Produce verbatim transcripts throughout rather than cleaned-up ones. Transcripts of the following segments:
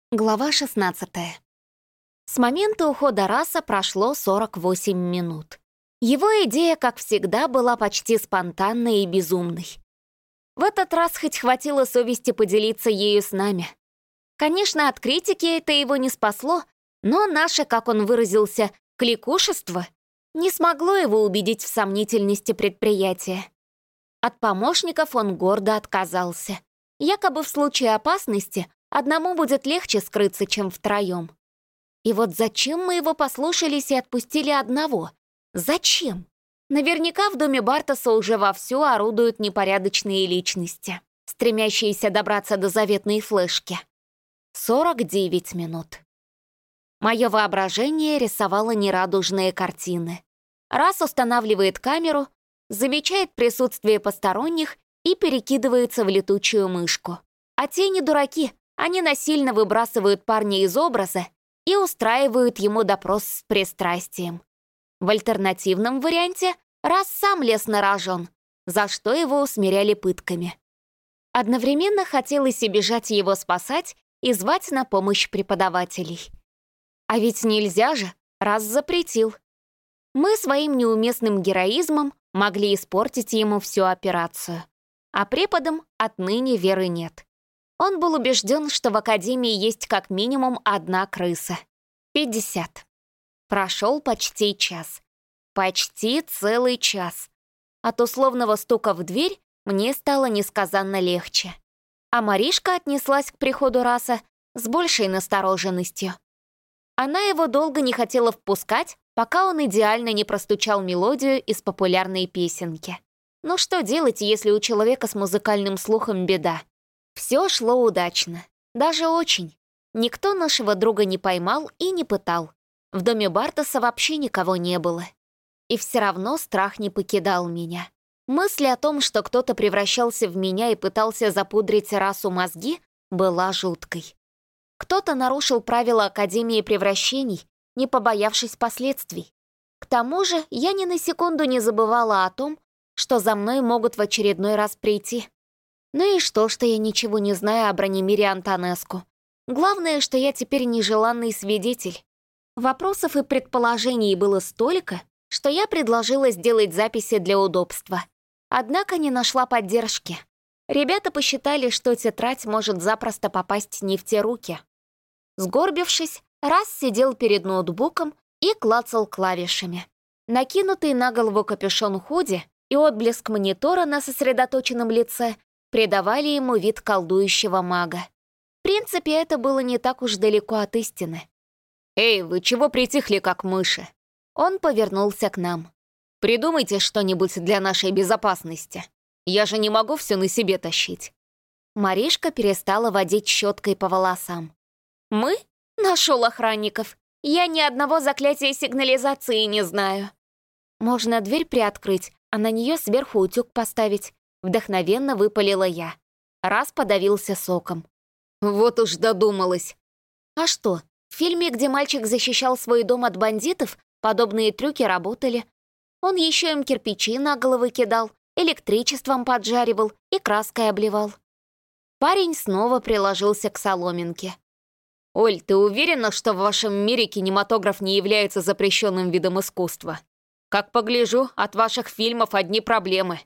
Глава шестнадцатая. С момента ухода Раса прошло сорок восемь минут. Его идея, как всегда, была почти спонтанной и безумной. В этот раз хоть хватило совести поделиться ею с нами. Конечно, от критики это его не спасло, но наше, как он выразился, кликушество не смогло его убедить в сомнительности предприятия. От помощников он гордо отказался. Якобы в случае опасности одному будет легче скрыться, чем втроем. И вот зачем мы его послушались и отпустили одного? Зачем? Наверняка в доме Бартаса уже вовсю орудуют непорядочные личности, стремящиеся добраться до заветной флешки. сорок девять минут. Мое воображение рисовало нерадужные картины. Раз устанавливает камеру, замечает присутствие посторонних и перекидывается в летучую мышку. А те не дураки. Они насильно выбрасывают парня из образа и устраивают ему допрос с пристрастием. В альтернативном варианте Раз сам лез на рожон, за что его усмиряли пытками. Одновременно хотелось и бежать его спасать, и звать на помощь преподавателей. А ведь нельзя же, Раз запретил. Мы своим неуместным героизмом могли испортить ему всю операцию. А преподам отныне веры нет. Он был убежден, что в академии есть как минимум одна крыса. пятьдесят. Прошел почти час. Почти целый час. От условного стука в дверь мне стало несказанно легче. А Маришка отнеслась к приходу Раса с большей настороженностью. Она его долго не хотела впускать, пока он идеально не простучал мелодию из популярной песенки. Ну что делать, если у человека с музыкальным слухом беда? Все шло удачно. Даже очень. Никто нашего друга не поймал и не пытал. В доме Бартаса вообще никого не было. И все равно страх не покидал меня. Мысль о том, что кто-то превращался в меня и пытался запудрить Расу мозги, была жуткой. Кто-то нарушил правила Академии превращений, не побоявшись последствий. К тому же я ни на секунду не забывала о том, что за мной могут в очередной раз прийти. Ну и что, что я ничего не знаю о Бранимире Антонеску? Главное, что я теперь нежеланный свидетель. Вопросов и предположений было столько, что я предложила сделать записи для удобства. Однако не нашла поддержки. Ребята посчитали, что тетрадь может запросто попасть не в те руки. Сгорбившись, Раз сидел перед ноутбуком и клацал клавишами. Накинутый на голову капюшон худи и отблеск монитора на сосредоточенном лице придавали ему вид колдующего мага. В принципе, это было не так уж далеко от истины. «Эй, вы чего притихли, как мыши?» Он повернулся к нам. «Придумайте что-нибудь для нашей безопасности. Я же не могу все на себе тащить». Маришка перестала водить щеткой по волосам. «Мы? Нашел охранников. Я ни одного заклятия сигнализации не знаю». «Можно дверь приоткрыть, а на нее сверху утюг поставить». Вдохновенно выпалила я. Раз подавился соком. Вот уж додумалась. А что, в фильме, где мальчик защищал свой дом от бандитов, подобные трюки работали. Он еще им кирпичи на головы кидал, электричеством поджаривал и краской обливал. Парень снова приложился к соломинке. «Оль, ты уверена, что в вашем мире кинематограф не является запрещенным видом искусства? Как погляжу, от ваших фильмов одни проблемы».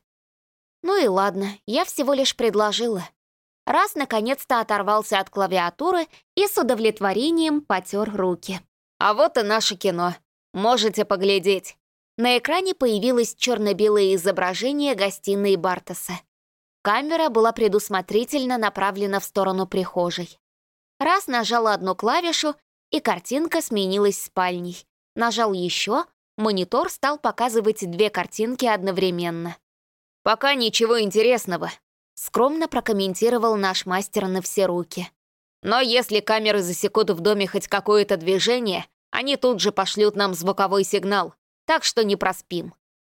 Ну и ладно, я всего лишь предложила. Раз наконец-то оторвался от клавиатуры и с удовлетворением потер руки. А вот и наше кино. Можете поглядеть. На экране появилось черно-белое изображение гостиной Бартаса. Камера была предусмотрительно направлена в сторону прихожей. Раз нажал одну клавишу, и картинка сменилась спальней. Нажал еще, монитор стал показывать две картинки одновременно. «Пока ничего интересного», — скромно прокомментировал наш мастер на все руки. «Но если камеры засекут в доме хоть какое-то движение, они тут же пошлют нам звуковой сигнал, так что не проспим».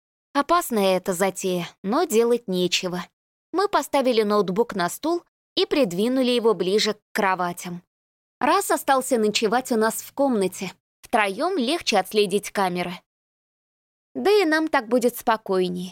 Опасная эта затея, но делать нечего. Мы поставили ноутбук на стул и придвинули его ближе к кроватям. Раз остался ночевать у нас в комнате, втроем легче отследить камеры. Да и нам так будет спокойнее.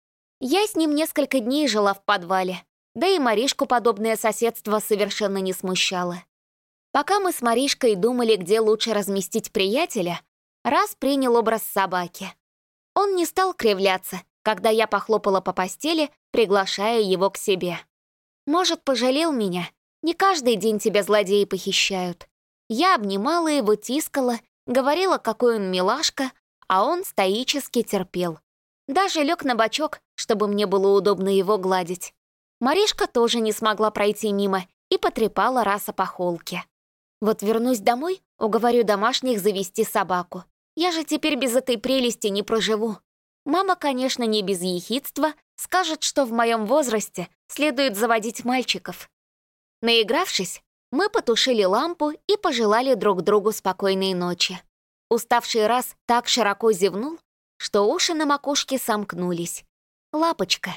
Я с ним несколько дней жила в подвале, да и Маришку подобное соседство совершенно не смущало. Пока мы с Маришкой думали, где лучше разместить приятеля, Раз принял образ собаки. Он не стал кривляться, когда я похлопала по постели, приглашая его к себе. Может, пожалел меня? Не каждый день тебя злодеи похищают. Я обнимала его, тискала, говорила, какой он милашка, а он стоически терпел. Даже лег на бочок, чтобы мне было удобно его гладить. Маришка тоже не смогла пройти мимо и потрепала Раса по холке. Вот вернусь домой, уговорю домашних завести собаку. Я же теперь без этой прелести не проживу. Мама, конечно, не без ехидства, скажет, что в моем возрасте следует заводить мальчиков. Наигравшись, мы потушили лампу и пожелали друг другу спокойной ночи. Уставший Раз так широко зевнул, что уши на макушке сомкнулись. Лапочка.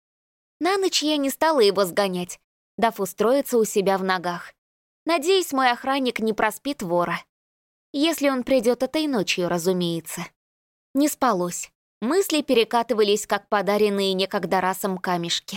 На ночь я не стала его сгонять, дав устроиться у себя в ногах. Надеюсь, мой охранник не проспит вора. Если он придет этой ночью, разумеется. Не спалось. Мысли перекатывались, как подаренные некогда Расом камешки.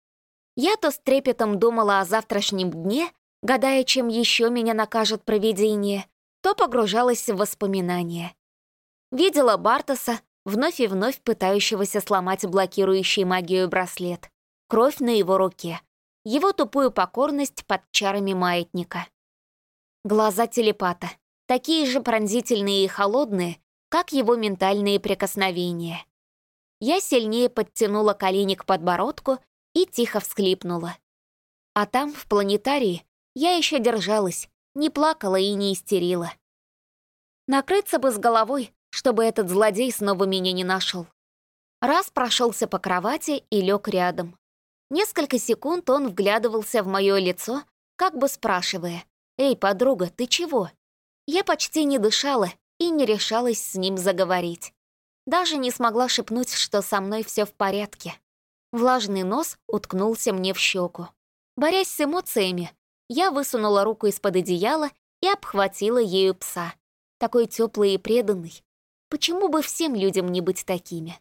Я то с трепетом думала о завтрашнем дне, гадая, чем еще меня накажет провидение, то погружалась в воспоминания. Видела Бартоса, вновь и вновь пытающегося сломать блокирующий магию браслет, кровь на его руке, его тупую покорность под чарами маятника. Глаза телепата, такие же пронзительные и холодные, как его ментальные прикосновения. Я сильнее подтянула колени к подбородку и тихо всхлипнула. А там, в планетарии, я еще держалась, не плакала и не истерила. Накрыться бы с головой, чтобы этот злодей снова меня не нашел. Раз прошелся по кровати и лег рядом. Несколько секунд он вглядывался в мое лицо, как бы спрашивая: «Эй, подруга, ты чего?» Я почти не дышала и не решалась с ним заговорить. Даже не смогла шепнуть, что со мной все в порядке. Влажный нос уткнулся мне в щеку. Борясь с эмоциями, я высунула руку из-под одеяла и обхватила ею пса. Такой теплый и преданный. Почему бы всем людям не быть такими?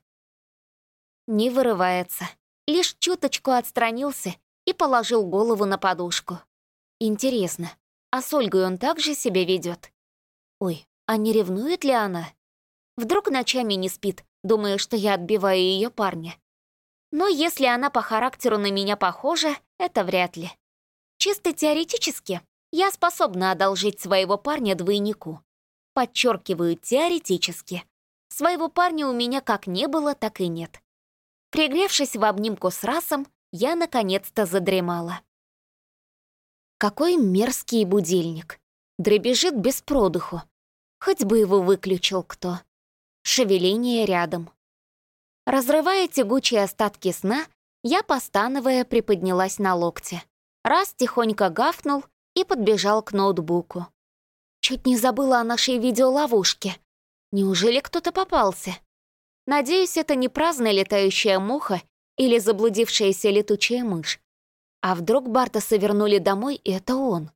Не вырывается. Лишь чуточку отстранился и положил голову на подушку. Интересно, а с Ольгой он также себя ведет? Ой, а не ревнует ли она? Вдруг ночами не спит, думая, что я отбиваю ее парня. Но если она по характеру на меня похожа, это вряд ли. Чисто теоретически я способна одолжить своего парня двойнику. Подчеркиваю, теоретически. Своего парня у меня как не было, так и нет. Пригревшись в обнимку с Расом, я наконец-то задремала. Какой мерзкий будильник. Дребезжит без продыху. Хоть бы его выключил кто. Шевеление рядом. Разрывая тягучие остатки сна, я, постановая, приподнялась на локте. Раз тихонько гафнул и подбежал к ноутбуку. Чуть не забыла о нашей видеоловушке. Неужели кто-то попался? Надеюсь, это не праздная летающая муха или заблудившаяся летучая мышь. А вдруг Бартоса вернули домой, и это он?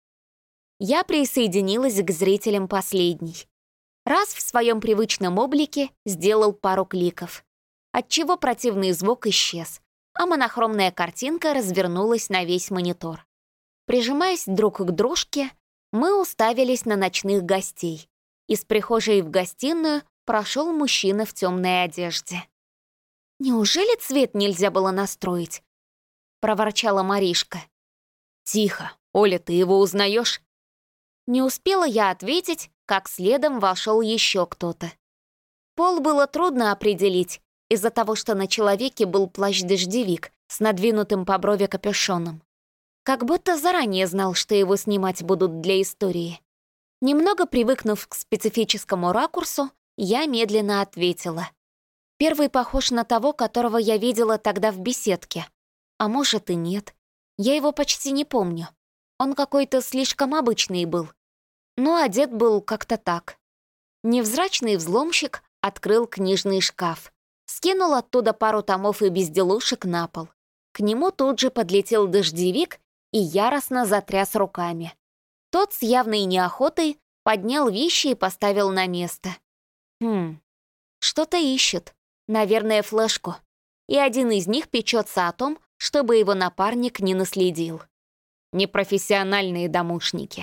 Я присоединилась к зрителям последней. Раз в своем привычном облике сделал пару кликов, отчего противный звук исчез, а монохромная картинка развернулась на весь монитор. Прижимаясь друг к дружке, мы уставились на ночных гостей. Из прихожей в гостиную прошел мужчина в темной одежде. «Неужели цвет нельзя было настроить?» — проворчала Маришка. «Тихо, Оля, ты его узнаешь?» Не успела я ответить, как следом вошел еще кто-то. Пол было трудно определить из-за того, что на человеке был плащ-дождевик с надвинутым по брови капюшоном. Как будто заранее знал, что его снимать будут для истории. Немного привыкнув к специфическому ракурсу, я медленно ответила. Первый похож на того, которого я видела тогда в беседке. А может и нет. Я его почти не помню. Он какой-то слишком обычный был. Но одет был как-то так. Невзрачный взломщик открыл книжный шкаф. Скинул оттуда пару томов и безделушек на пол. К нему тут же подлетел дождевик и яростно затряс руками. Тот с явной неохотой поднял вещи и поставил на место. Хм, что-то ищет. Наверное, флешку. И один из них печется о том, чтобы его напарник не наследил. Непрофессиональные домушники.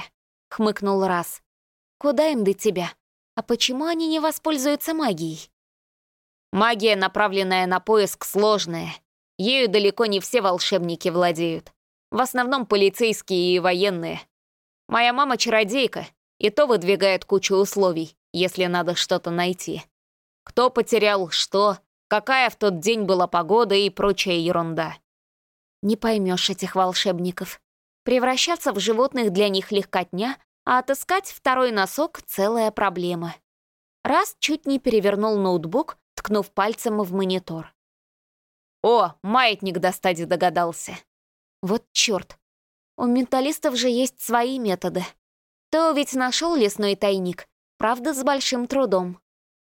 — хмыкнул Раз. «Куда им до тебя? А почему они не воспользуются магией?» «Магия, направленная на поиск, сложная. Ею далеко не все волшебники владеют. В основном полицейские и военные. Моя мама чародейка, и то выдвигает кучу условий, если надо что-то найти. Кто потерял что, какая в тот день была погода и прочая ерунда». «Не поймешь этих волшебников. Превращаться в животных для них легкотня, а отыскать второй носок — целая проблема». Раз чуть не перевернул ноутбук, ткнув пальцем в монитор. «О, маятник достать догадался». «Вот чёрт. У менталистов же есть свои методы. То ведь нашел лесной тайник, правда, с большим трудом.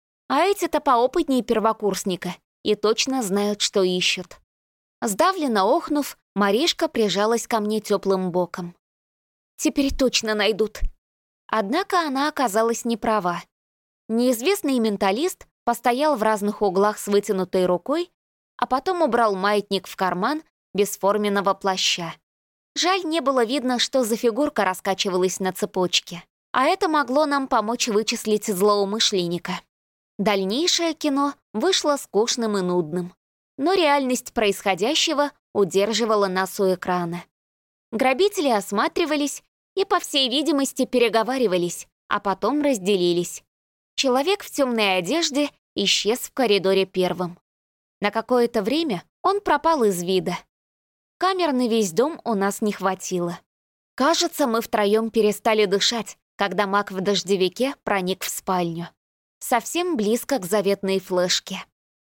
А эти-то поопытнее первокурсника и точно знают, что ищут». Сдавленно охнув, Маришка прижалась ко мне теплым боком. «Теперь точно найдут». Однако она оказалась не права. Неизвестный менталист постоял в разных углах с вытянутой рукой, а потом убрал маятник в карман бесформенного плаща. Жаль, не было видно, что за фигурка раскачивалась на цепочке. А это могло нам помочь вычислить злоумышленника. Дальнейшее кино вышло скучным и нудным. Но реальность происходящего удерживала нас у экрана. Грабители осматривались и, по всей видимости, переговаривались, а потом разделились. Человек в темной одежде исчез в коридоре первым. На какое-то время он пропал из вида. Камер на весь дом у нас не хватило. Кажется, мы втроем перестали дышать, когда маг в дождевике проник в спальню. Совсем близко к заветной флешке.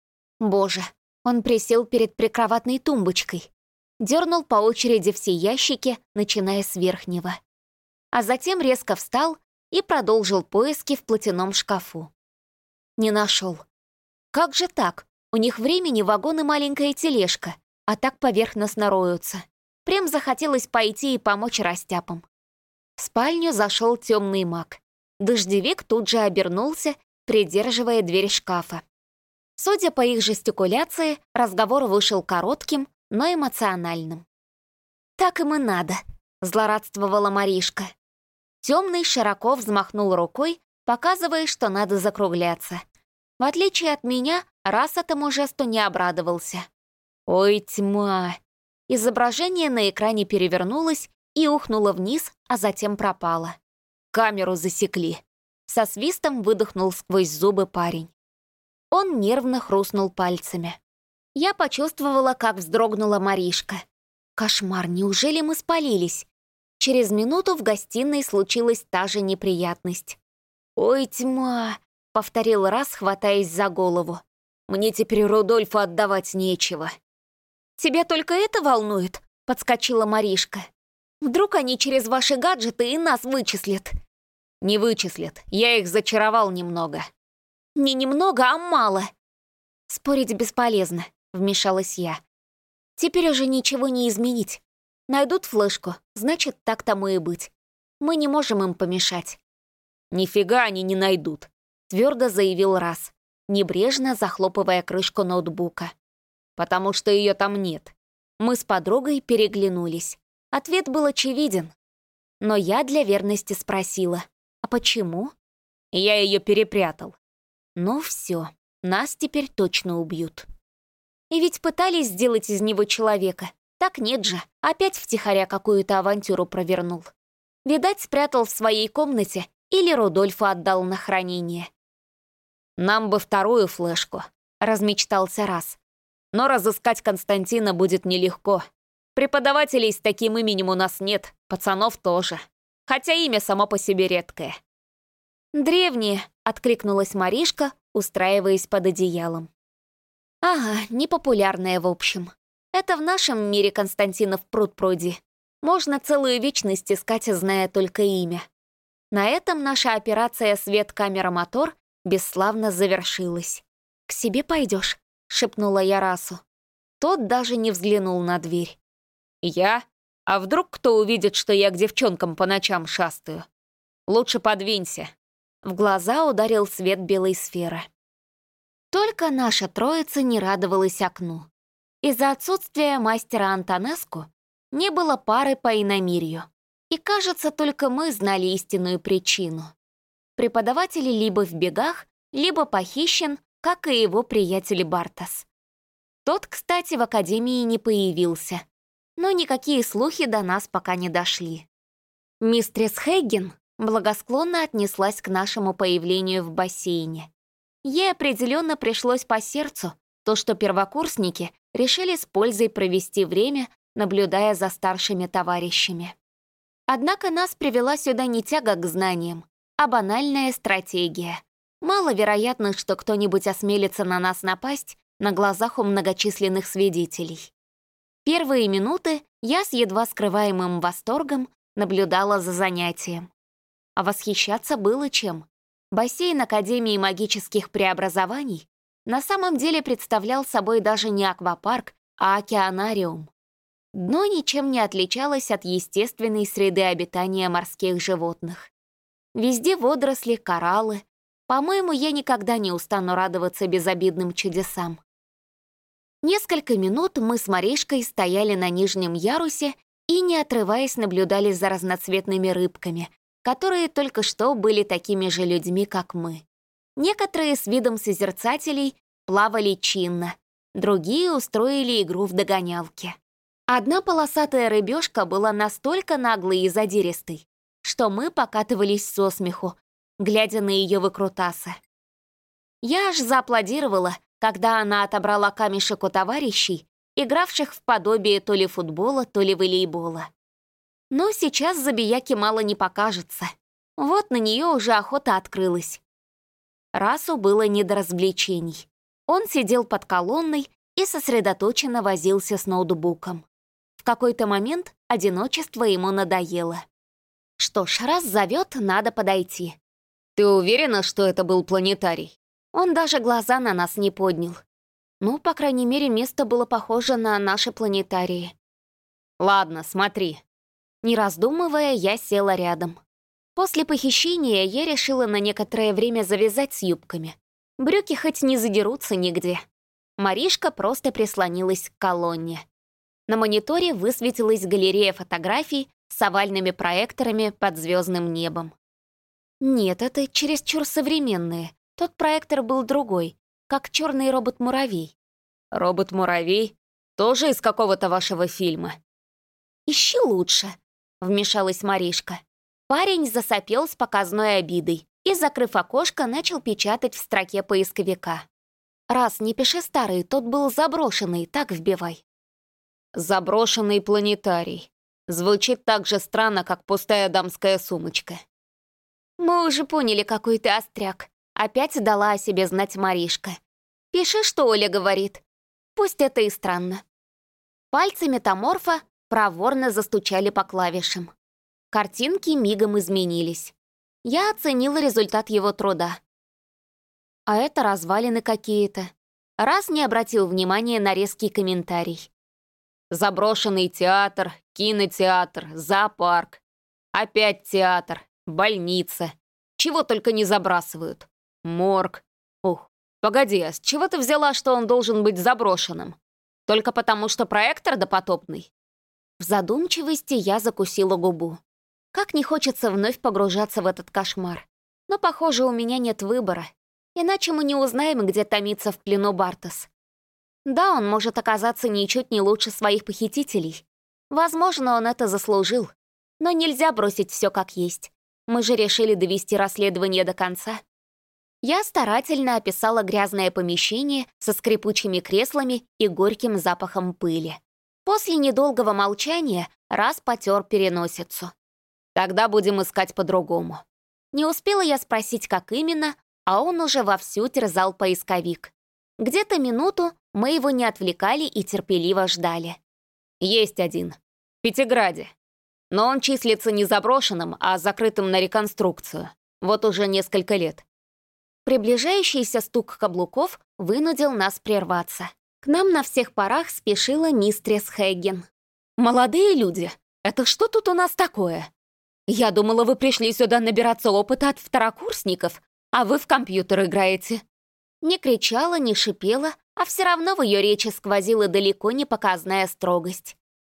Боже, он присел перед прикроватной тумбочкой, дернул по очереди все ящики, начиная с верхнего. А затем резко встал и продолжил поиски в платяном шкафу. Не нашел. Как же так? У них времени вагон и маленькая тележка, а так поверхностно роются. Прям захотелось пойти и помочь растяпам. В спальню зашел темный маг. Дождевик тут же обернулся, придерживая дверь шкафа. Судя по их жестикуляции, разговор вышел коротким, но эмоциональным. «Так им и надо», — злорадствовала Маришка. Темный широко взмахнул рукой, показывая, что надо закругляться. В отличие от меня, Раз этому жесту не обрадовался. «Ой, тьма!» Изображение на экране перевернулось и ухнуло вниз, а затем пропало. «Камеру засекли!» Со свистом выдохнул сквозь зубы парень. Он нервно хрустнул пальцами. Я почувствовала, как вздрогнула Маришка. Кошмар, неужели мы спалились? Через минуту в гостиной случилась та же неприятность. «Ой, тьма!» — повторил Раз, хватаясь за голову. «Мне теперь Рудольфу отдавать нечего». «Тебя только это волнует?» — подскочила Маришка. «Вдруг они через ваши гаджеты и нас вычислят?» «Не вычислят, я их зачаровал немного». «Не немного, а мало». «Спорить бесполезно», — вмешалась я. «Теперь уже ничего не изменить. Найдут флешку, значит, так тому и быть. Мы не можем им помешать». «Нифига они не найдут», — твердо заявил Раз, небрежно захлопывая крышку ноутбука. «Потому что ее там нет». Мы с подругой переглянулись. Ответ был очевиден. Но я для верности спросила, «А почему?» «Я ее перепрятал». «Ну все, нас теперь точно убьют». И ведь пытались сделать из него человека. Так нет же, опять втихаря какую-то авантюру провернул. Видать, спрятал в своей комнате или Рудольфу отдал на хранение. «Нам бы вторую флешку», — размечтался Раз. «Но разыскать Константина будет нелегко. Преподавателей с таким именем у нас нет, пацанов тоже. Хотя имя само по себе редкое». «Древнее», — откликнулась Маришка, устраиваясь под одеялом. «Ага, непопулярное в общем. Это в нашем мире Константинов пруд-пруди. Можно целую вечность искать, зная только имя». На этом наша операция «Свет-камера-мотор» бесславно завершилась. «К себе пойдешь?» — шепнула я Расу. Тот даже не взглянул на дверь. «Я? А вдруг кто увидит, что я к девчонкам по ночам шастаю? Лучше подвинься». В глаза ударил свет белой сферы. Только наша троица не радовалась окну. Из-за отсутствия мастера Антонеску не было пары по иномирью. И, кажется, только мы знали истинную причину. Преподаватель либо в бегах, либо похищен, как и его приятель Бартос. Тот, кстати, в академии не появился, но никакие слухи до нас пока не дошли. Мистерс Хейген благосклонно отнеслась к нашему появлению в бассейне. Ей определенно пришлось по сердцу то, что первокурсники решили с пользой провести время, наблюдая за старшими товарищами. Однако нас привела сюда не тяга к знаниям, а банальная стратегия. Маловероятно, что кто-нибудь осмелится на нас напасть на глазах у многочисленных свидетелей. Первые минуты я с едва скрываемым восторгом наблюдала за занятием. А восхищаться было чем. Бассейн Академии магических преобразований на самом деле представлял собой даже не аквапарк, а океанариум. Дно ничем не отличалось от естественной среды обитания морских животных. Везде водоросли, кораллы. По-моему, я никогда не устану радоваться безобидным чудесам. Несколько минут мы с Маришкой стояли на нижнем ярусе и, не отрываясь, наблюдали за разноцветными рыбками, которые только что были такими же людьми, как мы. Некоторые с видом созерцателей плавали чинно, другие устроили игру в догонялки. Одна полосатая рыбешка была настолько наглой и задиристой, что мы покатывались со смеху, глядя на ее выкрутасы. Я аж зааплодировала, когда она отобрала камешек у товарищей, игравших в подобие то ли футбола, то ли волейбола. Но сейчас забияки мало не покажется. Вот на нее уже охота открылась. Расу было не до развлечений. Он сидел под колонной и сосредоточенно возился с ноутбуком. В какой-то момент одиночество ему надоело. Что ж, раз зовет, надо подойти. «Ты уверена, что это был планетарий?» Он даже глаза на нас не поднял. Ну, по крайней мере, место было похоже на наши планетарии. «Ладно, смотри». Не раздумывая, я села рядом. После похищения я решила на некоторое время завязать с юбками. Брюки хоть не задерутся нигде. Маришка просто прислонилась к колонне. На мониторе высветилась галерея фотографий с овальными проекторами под звездным небом. Нет, это чересчур современные. Тот проектор был другой, как черный робот-муравей. «Робот-муравей? Тоже из какого-то вашего фильма?» «Ищи лучше», — вмешалась Маришка. Парень засопел с показной обидой и, закрыв окошко, начал печатать в строке поисковика. «Раз не пиши старый, тот был заброшенный, так вбивай». «Заброшенный планетарий». Звучит так же странно, как пустая дамская сумочка. «Мы уже поняли, какой ты остряк», — опять дала о себе знать Маришка. «Пиши, что Оля говорит. Пусть это и странно». Пальцы метаморфа проворно застучали по клавишам. Картинки мигом изменились. Я оценила результат его труда. А это развалины какие-то. Раз не обратил внимания на резкий комментарий. Заброшенный театр, кинотеатр, зоопарк. Опять театр, больница. Чего только не забрасывают. Морг. Ух, погоди, а с чего ты взяла, что он должен быть заброшенным? Только потому, что проектор допотопный? В задумчивости я закусила губу. Как не хочется вновь погружаться в этот кошмар. Но, похоже, у меня нет выбора. Иначе мы не узнаем, где томится в плену Бартос. Да, он может оказаться ничуть не лучше своих похитителей. Возможно, он это заслужил. Но нельзя бросить все как есть. Мы же решили довести расследование до конца. Я старательно описала грязное помещение со скрипучими креслами и горьким запахом пыли. После недолгого молчания Раз потер переносицу. Тогда будем искать по-другому. Не успела я спросить, как именно, а он уже вовсю терзал поисковик. Где-то минуту мы его не отвлекали и терпеливо ждали. Есть один. В Пятиграде. Но он числится не заброшенным, а закрытым на реконструкцию. Вот уже несколько лет. Приближающийся стук каблуков вынудил нас прерваться. К нам на всех парах спешила мистерс Хейген. «Молодые люди, это что тут у нас такое? Я думала, вы пришли сюда набираться опыта от второкурсников, а вы в компьютер играете». Не кричала, не шипела, а все равно в ее речи сквозила далеко не показная строгость.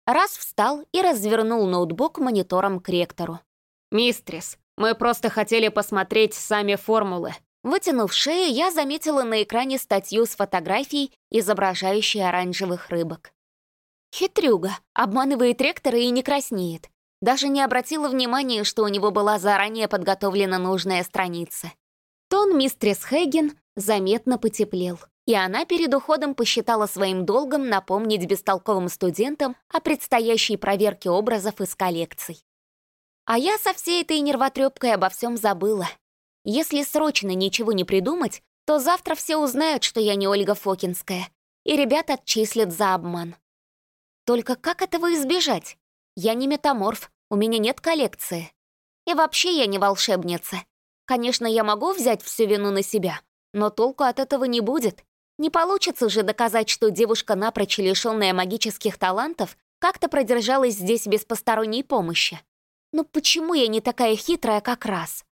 Раз встал и развернул ноутбук монитором к ректору. «Мистрис, мы просто хотели посмотреть сами формулы». Вытянув шею, я заметила на экране статью с фотографией, изображающей оранжевых рыбок. Хитрюга, обманывает ректора и не краснеет. Даже не обратила внимания, что у него была заранее подготовлена нужная страница. Тон мистерс Хейген заметно потеплел, и она перед уходом посчитала своим долгом напомнить бестолковым студентам о предстоящей проверке образов из коллекций. А я со всей этой нервотрепкой обо всем забыла. Если срочно ничего не придумать, то завтра все узнают, что я не Ольга Фокинская, и ребят отчислят за обман. Только как этого избежать? Я не метаморф, у меня нет коллекции. И вообще я не волшебница. Конечно, я могу взять всю вину на себя, но толку от этого не будет. Не получится же доказать, что девушка, напрочь лишённая магических талантов, как-то продержалась здесь без посторонней помощи. Ну почему я не такая хитрая, как Раз?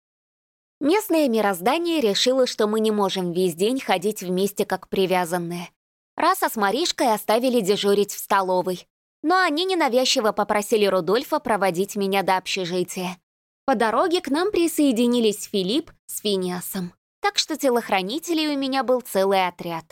Местное мироздание решило, что мы не можем весь день ходить вместе как привязанные. Раса с Маришкой оставили дежурить в столовой, но они ненавязчиво попросили Рудольфа проводить меня до общежития. По дороге к нам присоединились Филипп с Финиасом, так что телохранителей у меня был целый отряд.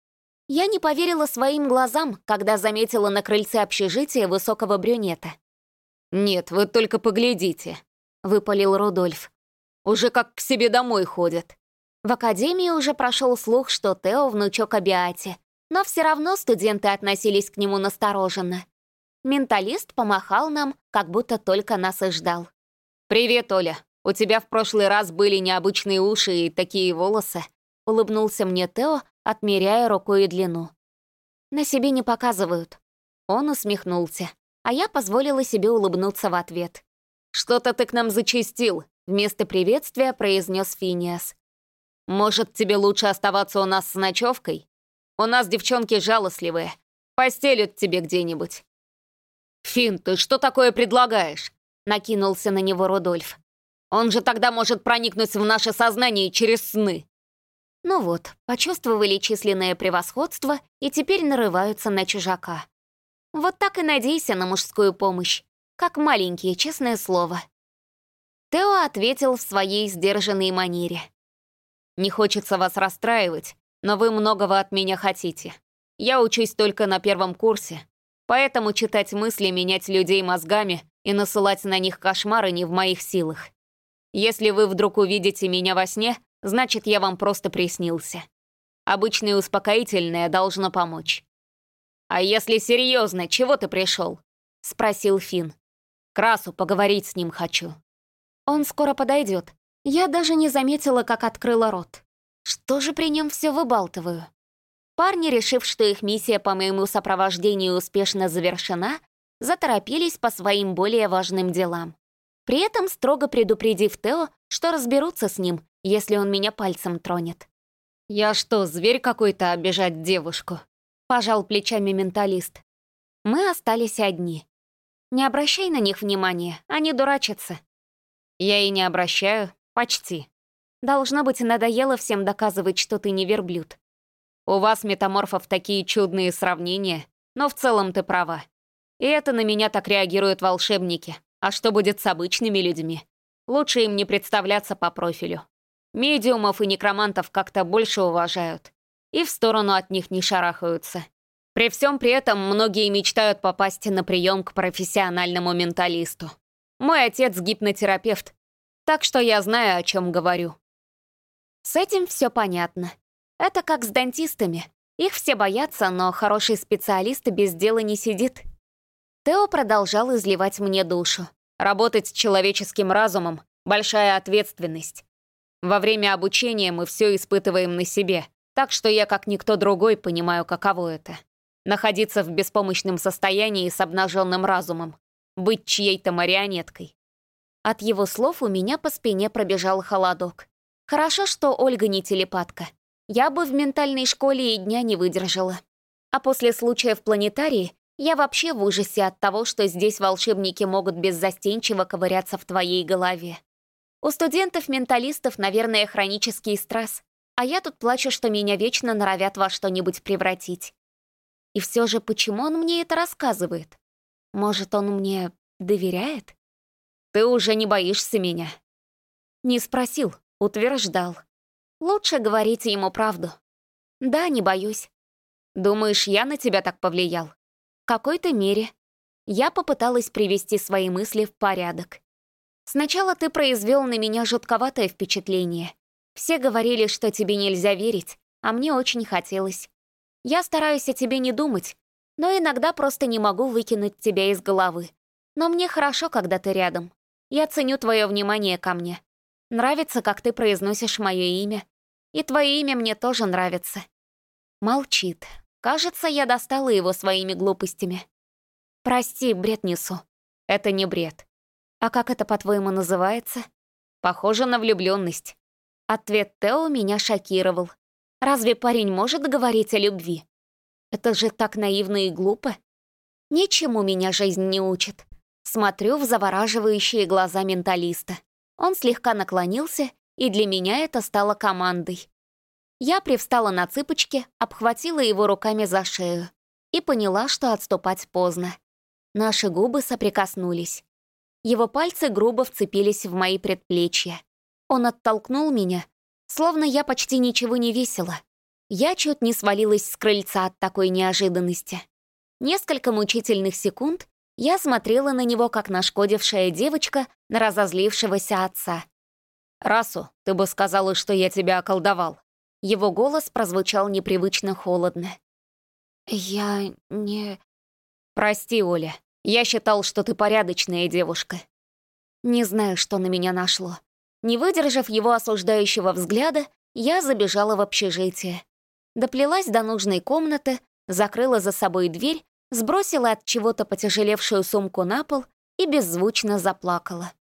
Я не поверила своим глазам, когда заметила на крыльце общежития высокого брюнета. «Нет, вы только поглядите», — выпалил Рудольф. «Уже как к себе домой ходят». В академии уже прошел слух, что Тео — внучок Абиати, но все равно студенты относились к нему настороженно. Менталист помахал нам, как будто только нас и ждал. «Привет, Оля. У тебя в прошлый раз были необычные уши и такие волосы», — улыбнулся мне Тео, отмеряя рукой длину. «На себе не показывают». Он усмехнулся, а я позволила себе улыбнуться в ответ. «Что-то ты к нам зачастил», — вместо приветствия произнес Финиас. «Может, тебе лучше оставаться у нас с ночевкой? У нас девчонки жалостливые. Постелят тебе где-нибудь». «Фин, ты что такое предлагаешь?» — накинулся на него Рудольф. «Он же тогда может проникнуть в наше сознание через сны». Ну вот, почувствовали численное превосходство и теперь нарываются на чужака. Вот так и надейся на мужскую помощь. Как маленькие, честное слово. Тео ответил в своей сдержанной манере. «Не хочется вас расстраивать, но вы многого от меня хотите. Я учусь только на первом курсе, поэтому читать мысли, менять людей мозгами и насылать на них кошмары не в моих силах. Если вы вдруг увидите меня во сне, значит, я вам просто приснился. Обычное успокоительное должно помочь». «А если серьезно, чего ты пришел?» — спросил Фин. «К Расу поговорить с ним хочу». «Он скоро подойдет. Я даже не заметила, как открыла рот. Что же при нем все выбалтываю?» Парни, решив, что их миссия по моему сопровождению успешно завершена, заторопились по своим более важным делам. При этом строго предупредив Тео, что разберутся с ним, если он меня пальцем тронет. «Я что, зверь какой-то обижать девушку?» — пожал плечами менталист. Мы остались одни. Не обращай на них внимания, они дурачатся. Я и не обращаю, почти. Должно быть, надоело всем доказывать, что ты не верблюд. У вас, метаморфов, такие чудные сравнения, но в целом ты права. И это на меня так реагируют волшебники. А что будет с обычными людьми? Лучше им не представляться по профилю. Медиумов и некромантов как-то больше уважают. И в сторону от них не шарахаются. При всем при этом многие мечтают попасть на прием к профессиональному менталисту. Мой отец гипнотерапевт, так что я знаю, о чем говорю. С этим все понятно. Это как с дантистами. Их все боятся, но хороший специалист без дела не сидит. Тео продолжал изливать мне душу. Работать с человеческим разумом — большая ответственность. Во время обучения мы все испытываем на себе, так что я, как никто другой, понимаю, каково это. Находиться в беспомощном состоянии с обнаженным разумом. Быть чьей-то марионеткой. От его слов у меня по спине пробежал холодок. Хорошо, что Ольга не телепатка. Я бы в ментальной школе и дня не выдержала. А после случая в планетарии я вообще в ужасе от того, что здесь волшебники могут беззастенчиво ковыряться в твоей голове. У студентов-менталистов, наверное, хронический стресс, а я тут плачу, что меня вечно норовят во что-нибудь превратить. И все же, почему он мне это рассказывает? Может, он мне доверяет? Ты уже не боишься меня? Не спросил, утверждал. Лучше говорите ему правду. Да, не боюсь. Думаешь, я на тебя так повлиял? В какой-то мере. Я попыталась привести свои мысли в порядок. Сначала ты произвел на меня жутковатое впечатление. Все говорили, что тебе нельзя верить, а мне очень хотелось. Я стараюсь о тебе не думать, но иногда просто не могу выкинуть тебя из головы. Но мне хорошо, когда ты рядом. Я ценю твое внимание ко мне. Нравится, как ты произносишь мое имя. И твое имя мне тоже нравится. Молчит. Кажется, я достала его своими глупостями. Прости, бред несу. Это не бред. А как это, по-твоему, называется? Похоже на влюбленность. Ответ Тео меня шокировал. Разве парень может говорить о любви? Это же так наивно и глупо. Ничему меня жизнь не учит. Смотрю в завораживающие глаза менталиста. Он слегка наклонился, и для меня это стало командой. Я привстала на цыпочки, обхватила его руками за шею и поняла, что отступать поздно. Наши губы соприкоснулись. Его пальцы грубо вцепились в мои предплечья. Он оттолкнул меня, словно я почти ничего не весила. Я чуть не свалилась с крыльца от такой неожиданности. Несколько мучительных секунд я смотрела на него, как нашкодившая девочка на разозлившегося отца. «Расу, ты бы сказала, что я тебя околдовал». Его голос прозвучал непривычно холодно. «Я не...» «Прости, Оля. Я считал, что ты порядочная девушка». Не знаю, что на меня нашло. Не выдержав его осуждающего взгляда, я забежала в общежитие. Доплелась до нужной комнаты, закрыла за собой дверь, сбросила от чего-то потяжелевшую сумку на пол и беззвучно заплакала.